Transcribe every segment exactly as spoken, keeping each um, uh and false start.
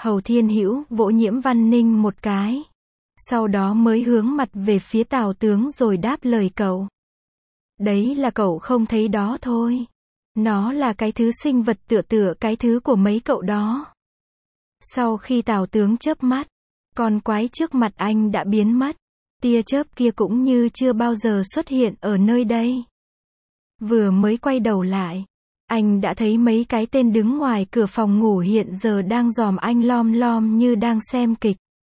Hầu Thiên Hữu vỗ Nhiễm Văn Ninh một cái. Sau đó mới hướng mặt về phía Tào tướng rồi đáp lời cậu. Đấy là cậu không thấy đó thôi. Nó là cái thứ sinh vật tựa tựa cái thứ của mấy cậu đó. Sau khi Tào tướng chớp mắt, con quái trước mặt anh đã biến mất. Tia chớp kia cũng như chưa bao giờ xuất hiện ở nơi đây. Vừa mới quay đầu lại, anh đã thấy mấy cái tên đứng ngoài cửa phòng ngủ hiện giờ đang dòm anh lom lom như đang xem kịch.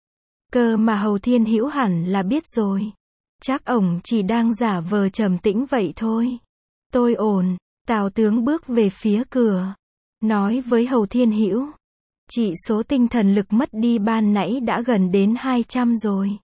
Cơ mà Hầu Thiên Hữu hẳn là biết rồi. Chắc ổng chỉ đang giả vờ trầm tĩnh vậy thôi. Tôi ổn. Tào tướng bước về phía cửa, nói với Hầu Thiên Hữu. Chỉ số tinh thần lực mất đi ban nãy đã gần đến hai trăm rồi.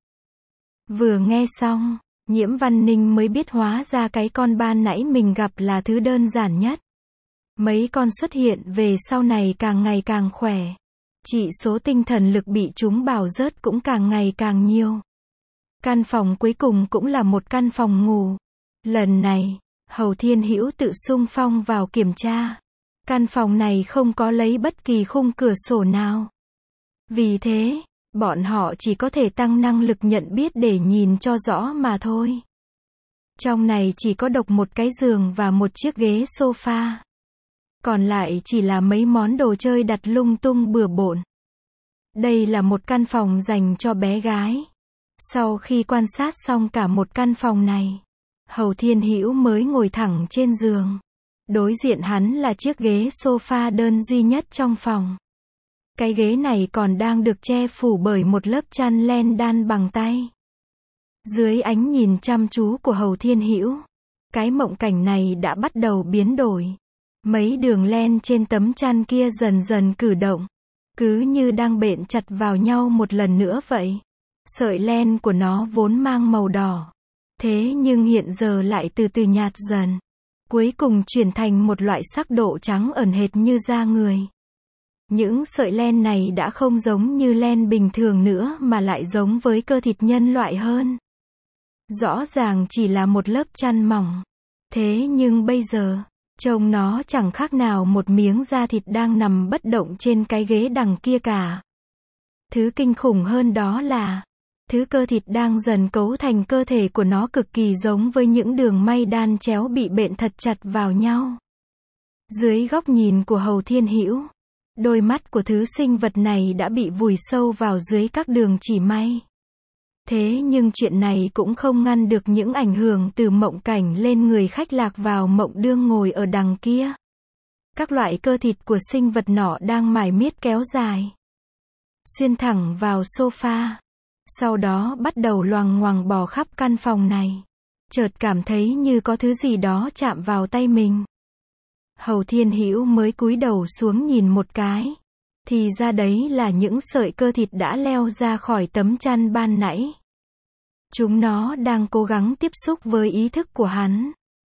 Vừa nghe xong, Nhiễm Văn Ninh mới biết hóa ra cái con ban nãy mình gặp là thứ đơn giản nhất. Mấy con xuất hiện về sau này càng ngày càng khỏe. Chỉ số tinh thần lực bị chúng bào rớt cũng càng ngày càng nhiều. Căn phòng cuối cùng cũng là một căn phòng ngủ. Lần này, Hầu Thiên Hữu tự xung phong vào kiểm tra. Căn phòng này không có lấy bất kỳ khung cửa sổ nào. Vì thế, bọn họ chỉ có thể tăng năng lực nhận biết để nhìn cho rõ mà thôi. Trong này chỉ có độc một cái giường và một chiếc ghế sofa. Còn lại chỉ là mấy món đồ chơi đặt lung tung bừa bộn. Đây là một căn phòng dành cho bé gái. Sau khi quan sát xong cả một căn phòng này, Hầu Thiên Hữu mới ngồi thẳng trên giường. Đối diện hắn là chiếc ghế sofa đơn duy nhất trong phòng. Cái ghế này còn đang được che phủ bởi một lớp chăn len đan bằng tay. Dưới ánh nhìn chăm chú của Hầu Thiên Hữu, cái mộng cảnh này đã bắt đầu biến đổi. Mấy đường len trên tấm chăn kia dần dần cử động, cứ như đang bện chặt vào nhau một lần nữa vậy. Sợi len của nó vốn mang màu đỏ, thế nhưng hiện giờ lại từ từ nhạt dần, cuối cùng chuyển thành một loại sắc độ trắng ẩn hệt như da người. Những sợi len này đã không giống như len bình thường nữa mà lại giống với cơ thịt nhân loại hơn. Rõ ràng chỉ là một lớp chăn mỏng, thế nhưng bây giờ, trông nó chẳng khác nào một miếng da thịt đang nằm bất động trên cái ghế đằng kia cả. Thứ kinh khủng hơn đó là, thứ cơ thịt đang dần cấu thành cơ thể của nó cực kỳ giống với những đường may đan chéo bị bện thật chặt vào nhau. Dưới góc nhìn của Hầu Thiên Hữu, đôi mắt của thứ sinh vật này đã bị vùi sâu vào dưới các đường chỉ may. Thế nhưng chuyện này cũng không ngăn được những ảnh hưởng từ mộng cảnh lên người khách lạc vào mộng đương ngồi ở đằng kia. Các loại cơ thịt của sinh vật nọ đang mải miết kéo dài, xuyên thẳng vào sofa. Sau đó bắt đầu loằng ngoằng bò khắp căn phòng này. Chợt cảm thấy như có thứ gì đó chạm vào tay mình. Hầu Thiên Hữu mới cúi đầu xuống nhìn một cái. Thì ra đấy là những sợi cơ thịt đã leo ra khỏi tấm chăn ban nãy. Chúng nó đang cố gắng tiếp xúc với ý thức của hắn.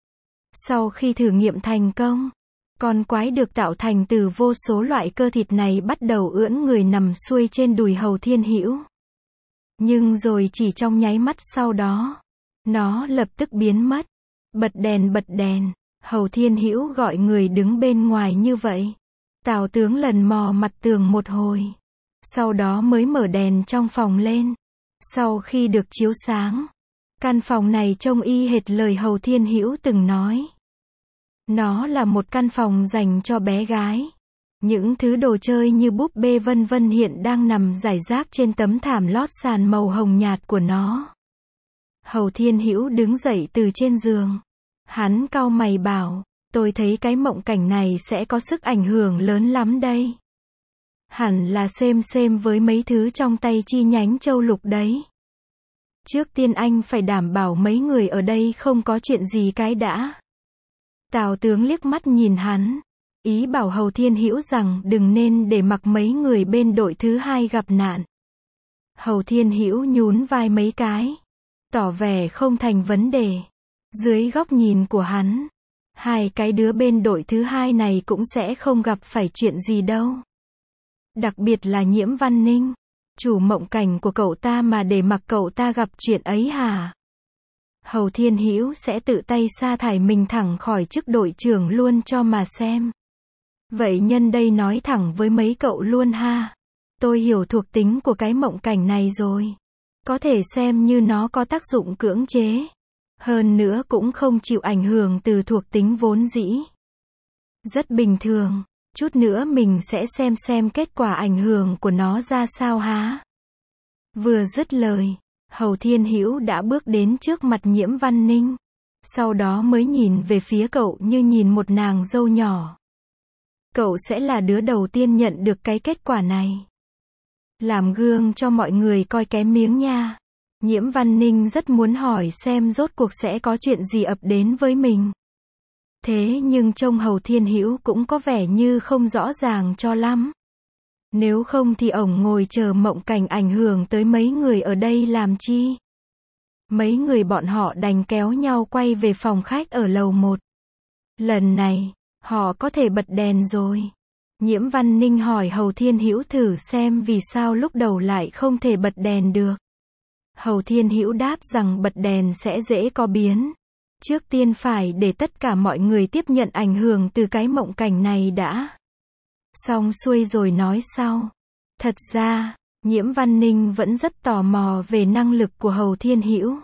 Sau khi thử nghiệm thành công, con quái được tạo thành từ vô số loại cơ thịt này bắt đầu ưỡn người nằm xuôi trên đùi Hầu Thiên Hữu. Nhưng rồi chỉ trong nháy mắt sau đó, nó lập tức biến mất. Bật đèn bật đèn, Hầu Thiên Hữu gọi người đứng bên ngoài như vậy. Tào tướng lần mò mặt tường một hồi, sau đó mới mở đèn trong phòng lên. Sau khi được chiếu sáng, căn phòng này trông y hệt lời Hầu Thiên Hữu từng nói. Nó là một căn phòng dành cho bé gái. Những thứ đồ chơi như búp bê vân vân hiện đang nằm rải rác trên tấm thảm lót sàn màu hồng nhạt của nó. Hầu Thiên Hữu đứng dậy từ trên giường. Hắn cau mày bảo, tôi thấy cái mộng cảnh này sẽ có sức ảnh hưởng lớn lắm đây. Hẳn là xem xem với mấy thứ trong tay chi nhánh châu lục đấy. Trước tiên anh phải đảm bảo mấy người ở đây không có chuyện gì cái đã. Tào tướng liếc mắt nhìn hắn, ý bảo Hầu Thiên Hữu rằng đừng nên để mặc mấy người bên đội thứ hai gặp nạn. Hầu Thiên Hữu nhún vai mấy cái, tỏ vẻ không thành vấn đề. Dưới góc nhìn của hắn, hai cái đứa bên đội thứ hai này cũng sẽ không gặp phải chuyện gì đâu. Đặc biệt là Nhiễm Văn Ninh, chủ mộng cảnh của cậu ta mà để mặc cậu ta gặp chuyện ấy hả? Hầu Thiên Hữu sẽ tự tay sa thải mình thẳng khỏi chức đội trưởng luôn cho mà xem. Vậy nhân đây nói thẳng với mấy cậu luôn ha. Tôi hiểu thuộc tính của cái mộng cảnh này rồi. Có thể xem như nó có tác dụng cưỡng chế. Hơn nữa cũng không chịu ảnh hưởng từ thuộc tính vốn dĩ. Rất bình thường. Chút nữa mình sẽ xem xem kết quả ảnh hưởng của nó ra sao há. Vừa dứt lời, Hầu Thiên Hữu đã bước đến trước mặt Nhiễm Văn Ninh. Sau đó mới nhìn về phía cậu như nhìn một nàng dâu nhỏ. Cậu sẽ là đứa đầu tiên nhận được cái kết quả này. Làm gương cho mọi người coi cái miếng nha. Nhiễm Văn Ninh rất muốn hỏi xem rốt cuộc sẽ có chuyện gì ập đến với mình. Thế nhưng trông Hầu Thiên Hữu cũng có vẻ như không rõ ràng cho lắm. Nếu không thì ổng ngồi chờ mộng cảnh ảnh hưởng tới mấy người ở đây làm chi? Mấy người bọn họ đành kéo nhau quay về phòng khách ở lầu một. Lần này, họ có thể bật đèn rồi. Nhiễm Văn Ninh hỏi Hầu Thiên Hữu thử xem vì sao lúc đầu lại không thể bật đèn được. Hầu Thiên Hữu đáp rằng bật đèn sẽ dễ có biến. Trước tiên phải để tất cả mọi người tiếp nhận ảnh hưởng từ cái mộng cảnh này đã. Xong xuôi rồi nói sau. Thật ra, Nhiễm Văn Ninh vẫn rất tò mò về năng lực của Hầu Thiên Hữu.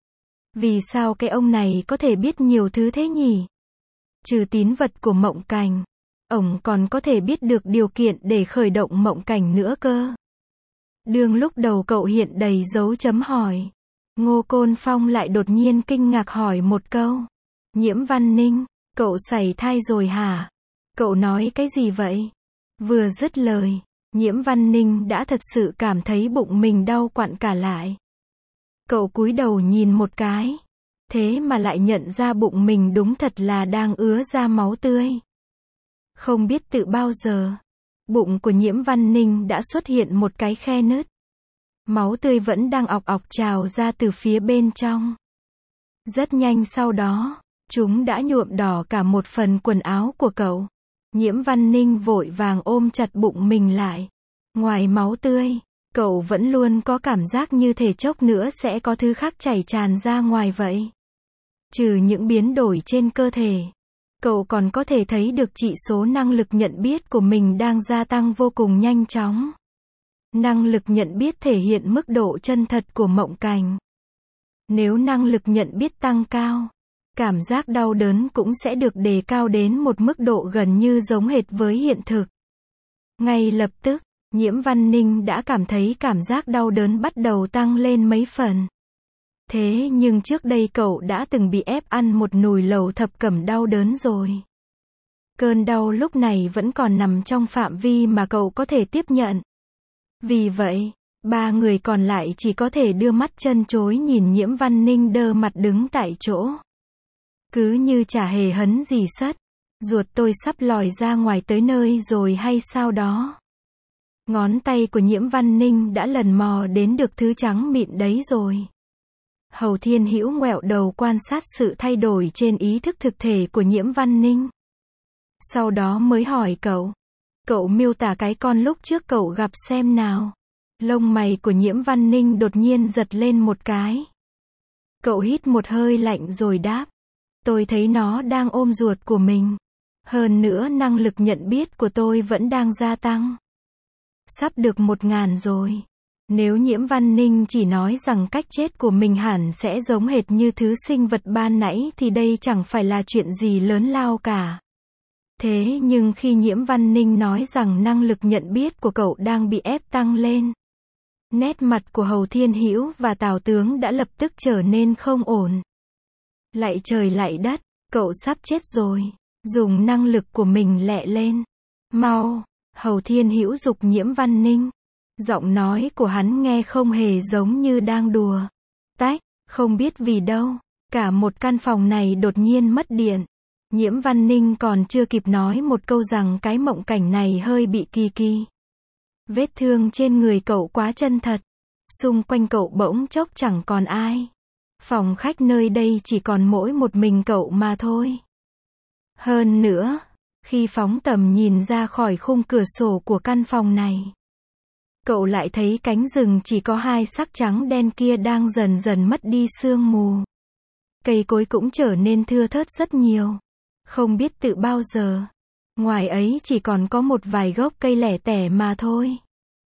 Vì sao cái ông này có thể biết nhiều thứ thế nhỉ? Trừ tín vật của mộng cảnh, ổng còn có thể biết được điều kiện để khởi động mộng cảnh nữa cơ. Đương lúc đầu cậu hiện đầy dấu chấm hỏi. Ngô Côn Phong lại đột nhiên kinh ngạc hỏi một câu. Nhiễm Văn Ninh, cậu sảy thai rồi hả? Cậu nói cái gì vậy? Vừa dứt lời, Nhiễm Văn Ninh đã thật sự cảm thấy bụng mình đau quặn cả lại. Cậu cúi đầu nhìn một cái. Thế mà lại nhận ra bụng mình đúng thật là đang ứa ra máu tươi. Không biết từ bao giờ, bụng của Nhiễm Văn Ninh đã xuất hiện một cái khe nứt. Máu tươi vẫn đang ọc ọc trào ra từ phía bên trong. Rất nhanh sau đó, chúng đã nhuộm đỏ cả một phần quần áo của cậu. Nhiễm Văn Ninh vội vàng ôm chặt bụng mình lại. Ngoài máu tươi, cậu vẫn luôn có cảm giác như thể chốc nữa sẽ có thứ khác chảy tràn ra ngoài vậy. Trừ những biến đổi trên cơ thể, cậu còn có thể thấy được chỉ số năng lực nhận biết của mình đang gia tăng vô cùng nhanh chóng. Năng lực nhận biết thể hiện mức độ chân thật của mộng cảnh. Nếu năng lực nhận biết tăng cao, cảm giác đau đớn cũng sẽ được đề cao đến một mức độ gần như giống hệt với hiện thực. Ngay lập tức, Nhiễm Văn Ninh đã cảm thấy cảm giác đau đớn bắt đầu tăng lên mấy phần. Thế nhưng trước đây cậu đã từng bị ép ăn một nồi lẩu thập cẩm đau đớn rồi. Cơn đau lúc này vẫn còn nằm trong phạm vi mà cậu có thể tiếp nhận. Vì vậy, ba người còn lại chỉ có thể đưa mắt chân chối nhìn Nhiễm Văn Ninh đơ mặt đứng tại chỗ. Cứ như chả hề hấn gì sất. Ruột tôi sắp lòi ra ngoài tới nơi rồi hay sao đó. Ngón tay của Nhiễm Văn Ninh đã lần mò đến được thứ trắng mịn đấy rồi. Hầu Thiên Hữu ngoẹo đầu quan sát sự thay đổi trên ý thức thực thể của Nhiễm Văn Ninh. Sau đó mới hỏi cậu. Cậu miêu tả cái con lúc trước cậu gặp xem nào. Lông mày của Nhiễm Văn Ninh đột nhiên giật lên một cái. Cậu hít một hơi lạnh rồi đáp. Tôi thấy nó đang ôm ruột của mình. Hơn nữa năng lực nhận biết của tôi vẫn đang gia tăng. Sắp được một ngàn rồi. Nếu Nhiễm Văn Ninh chỉ nói rằng cách chết của mình hẳn sẽ giống hệt như thứ sinh vật ban nãy thì đây chẳng phải là chuyện gì lớn lao cả. Thế nhưng khi Nhiễm Văn Ninh nói rằng năng lực nhận biết của cậu đang bị ép tăng lên, nét mặt của Hầu Thiên Hữu và Tào Tướng đã lập tức trở nên không ổn. Lạy trời lạy đất, cậu sắp chết rồi. Dùng năng lực của mình lẹ lên. Mau, Hầu Thiên Hữu giục Nhiễm Văn Ninh. Giọng nói của hắn nghe không hề giống như đang đùa. Tách, không biết vì đâu, cả một căn phòng này đột nhiên mất điện. Nhiễm Văn Ninh còn chưa kịp nói một câu rằng cái mộng cảnh này hơi bị kỳ kỳ. Vết thương trên người cậu quá chân thật. Xung quanh cậu bỗng chốc chẳng còn ai. Phòng khách nơi đây chỉ còn mỗi một mình cậu mà thôi. Hơn nữa, khi phóng tầm nhìn ra khỏi khung cửa sổ của căn phòng này, cậu lại thấy cánh rừng chỉ có hai sắc trắng đen kia đang dần dần mất đi sương mù. Cây cối cũng trở nên thưa thớt rất nhiều. Không biết từ bao giờ, ngoài ấy chỉ còn có một vài gốc cây lẻ tẻ mà thôi.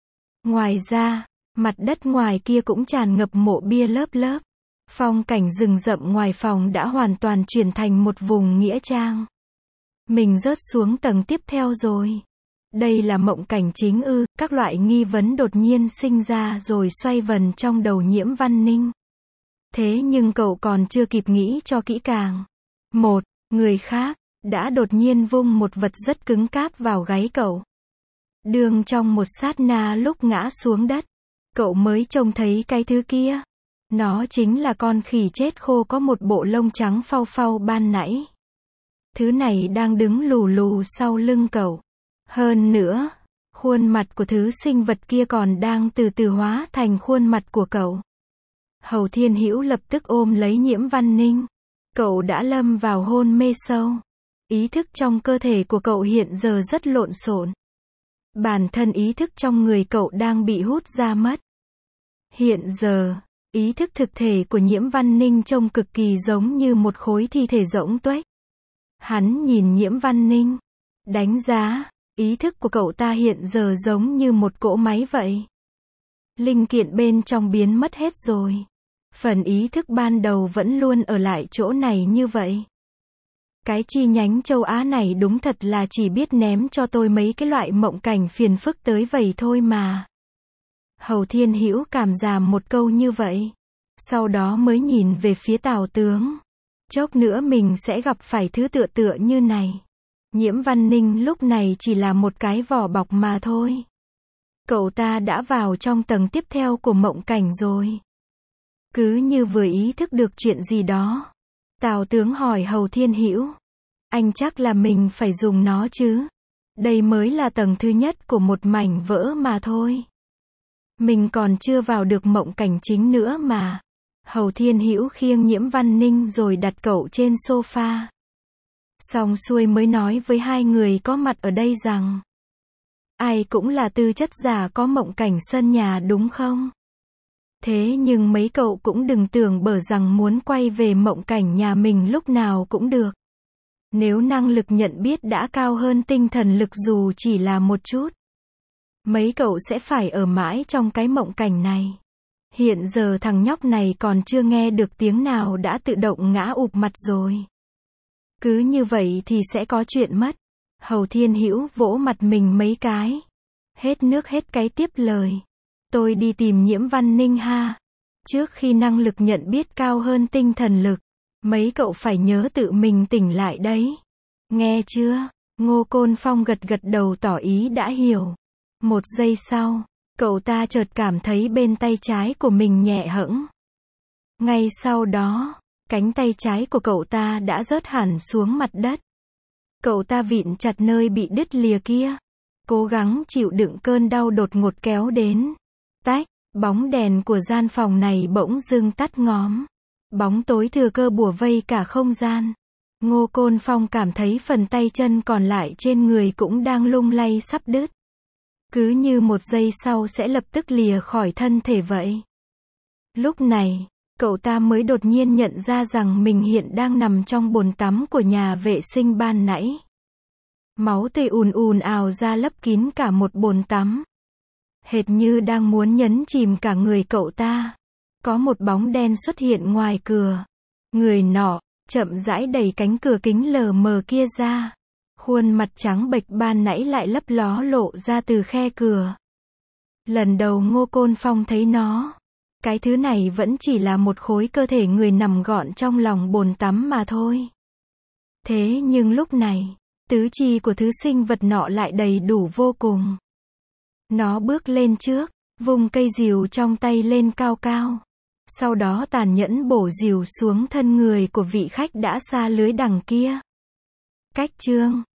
Ngoài ra, mặt đất ngoài kia cũng tràn ngập mộ bia lớp lớp. Phong cảnh rừng rậm ngoài phòng đã hoàn toàn chuyển thành một vùng nghĩa trang. Mình rớt xuống tầng tiếp theo rồi. Đây là mộng cảnh chính ư? Các loại nghi vấn đột nhiên sinh ra rồi xoay vần trong đầu Nhiễm Văn Ninh. Thế nhưng cậu còn chưa kịp nghĩ cho kỹ càng. Một người khác đã đột nhiên vung một vật rất cứng cáp vào gáy cậu. Đương trong một sát na lúc ngã xuống đất, cậu mới trông thấy cái thứ kia. Nó chính là con khỉ chết khô có một bộ lông trắng phau phau ban nãy. Thứ này đang đứng lù lù sau lưng cậu. Hơn nữa, khuôn mặt của thứ sinh vật kia còn đang từ từ hóa thành khuôn mặt của cậu. Hầu Thiên Hữu lập tức ôm lấy Nhiễm Văn Ninh. Cậu đã lâm vào hôn mê sâu. Ý thức trong cơ thể của cậu hiện giờ rất lộn xộn. Bản thân ý thức trong người cậu đang bị hút ra mất. Hiện giờ, ý thức thực thể của Nhiễm Văn Ninh trông cực kỳ giống như một khối thi thể rỗng tuếch. Hắn nhìn Nhiễm Văn Ninh, đánh giá, ý thức của cậu ta hiện giờ giống như một cỗ máy vậy. Linh kiện bên trong biến mất hết rồi. Phần ý thức ban đầu vẫn luôn ở lại chỗ này như vậy. Cái chi nhánh châu Á này đúng thật là chỉ biết ném cho tôi mấy cái loại mộng cảnh phiền phức tới vậy thôi mà. Hầu Thiên Hữu cảm giảm một câu như vậy. Sau đó mới nhìn về phía Tào tướng. Chốc nữa mình sẽ gặp phải thứ tựa tựa như này. Nhiễm Văn Ninh lúc này chỉ là một cái vỏ bọc mà thôi. Cậu ta đã vào trong tầng tiếp theo của mộng cảnh rồi. Cứ như vừa ý thức được chuyện gì đó. Tào tướng hỏi Hầu Thiên Hữu. Anh chắc là mình phải dùng nó chứ? Đây mới là tầng thứ nhất của một mảnh vỡ mà thôi. Mình còn chưa vào được mộng cảnh chính nữa mà. Hầu Thiên Hữu khiêng Nhiễm Văn Ninh rồi đặt cậu trên sofa. Xong xuôi mới nói với hai người có mặt ở đây rằng. Ai cũng là tư chất giả có mộng cảnh sân nhà đúng không? Thế nhưng mấy cậu cũng đừng tưởng bở rằng muốn quay về mộng cảnh nhà mình lúc nào cũng được. Nếu năng lực nhận biết đã cao hơn tinh thần lực dù chỉ là một chút, mấy cậu sẽ phải ở mãi trong cái mộng cảnh này. Hiện giờ thằng nhóc này còn chưa nghe được tiếng nào đã tự động ngã ụp mặt rồi. Cứ như vậy thì sẽ có chuyện mất. Hầu Thiên Hữu vỗ mặt mình mấy cái. Hết nước hết cái tiếp lời. Tôi đi tìm Nhiễm Văn Ninh ha. Trước khi năng lực nhận biết cao hơn tinh thần lực, mấy cậu phải nhớ tự mình tỉnh lại đấy. Nghe chưa? Ngô Côn Phong gật gật đầu tỏ ý đã hiểu. Một giây sau, cậu ta chợt cảm thấy bên tay trái của mình nhẹ hẫng. Ngay sau đó, cánh tay trái của cậu ta đã rớt hẳn xuống mặt đất. Cậu ta vịn chặt nơi bị đứt lìa kia, cố gắng chịu đựng cơn đau đột ngột kéo đến. Tách, bóng đèn của gian phòng này bỗng dưng tắt ngóm. Bóng tối thừa cơ bủa vây cả không gian. Ngô Côn Phong cảm thấy phần tay chân còn lại trên người cũng đang lung lay sắp đứt. Cứ như một giây sau sẽ lập tức lìa khỏi thân thể vậy. Lúc này, cậu ta mới đột nhiên nhận ra rằng mình hiện đang nằm trong bồn tắm của nhà vệ sinh ban nãy. Máu tươi ùn ùn ào ra lấp kín cả một bồn tắm. Hệt như đang muốn nhấn chìm cả người cậu ta. Có một bóng đen xuất hiện ngoài cửa. Người nọ, chậm rãi đẩy cánh cửa kính lờ mờ kia ra. Khuôn mặt trắng bệch ban nãy lại lấp ló lộ ra từ khe cửa. Lần đầu Ngô Côn Phong thấy nó. Cái thứ này vẫn chỉ là một khối cơ thể người nằm gọn trong lòng bồn tắm mà thôi. Thế nhưng lúc này, tứ chi của thứ sinh vật nọ lại đầy đủ vô cùng. Nó bước lên trước, vung cây rìu trong tay lên cao cao. Sau đó tàn nhẫn bổ rìu xuống thân người của vị khách đã xa lưới đằng kia. Cách chương